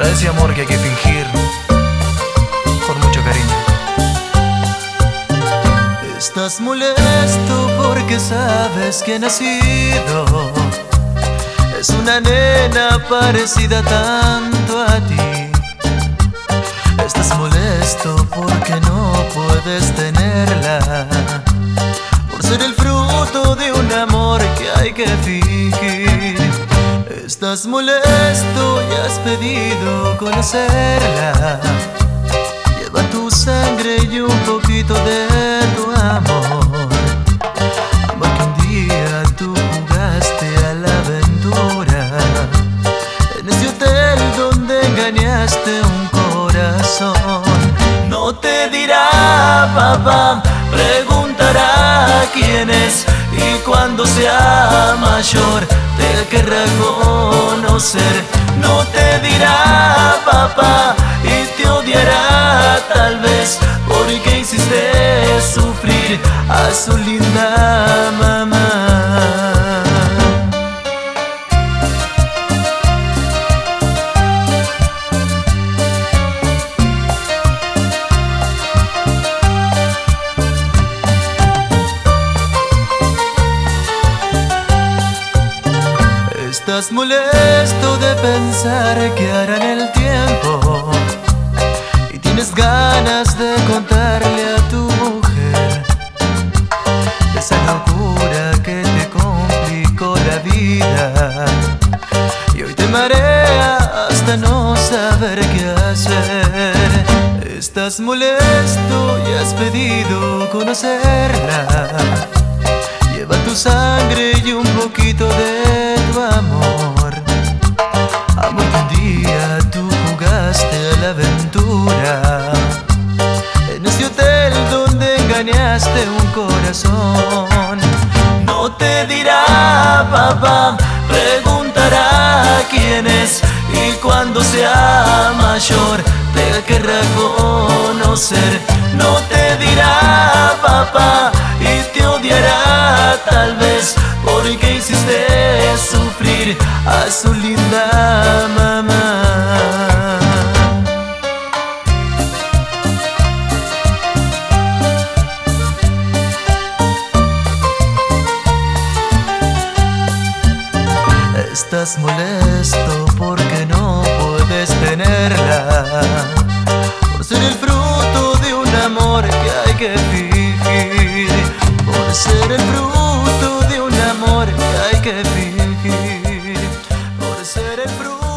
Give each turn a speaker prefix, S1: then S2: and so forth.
S1: ese amor que hay que fingir con mucho cariño.
S2: Estás molesto porque sabes que ha nacido es una nena parecida tanto a ti. Estás molesto porque no puedes tenerla, por ser el fruto de un amor que hay que fingir. Estás molesto y has pedido conocerla. Lleva tu sangre y un poquito de tu amor. Amor que un día tú jugaste a la aventura, en ese hotel donde engañaste un corazón. No te dirá papá, preguntará quién es, y cuando sea mayor te querrá conocer. No te dirá papá y te odiará tal vez, porque hiciste sufrir a su linda mamá. Estás molesto de pensar que harán el tiempo, y tienes ganas de contarle a tu mujer de esa locura que te complicó la vida, y hoy te marea hasta no saber qué hacer. Estás molesto y has pedido conocerla. Lleva tu sangre y un poquito de tu amor. Amor que un día tú jugaste a la aventura, en ese hotel donde engañaste un corazón. No te dirá papá, preguntará quién es, y cuando sea mayor te querrá conocer. No te dirá papá y te odiará tal vez, porque hiciste sufrir a su linda mamá. Estás molesto porque no puedes tenerla, por ser el fruto de un amor que hay que fingir, por ser el fruto de un amor que hay que fingir, por ser el fruto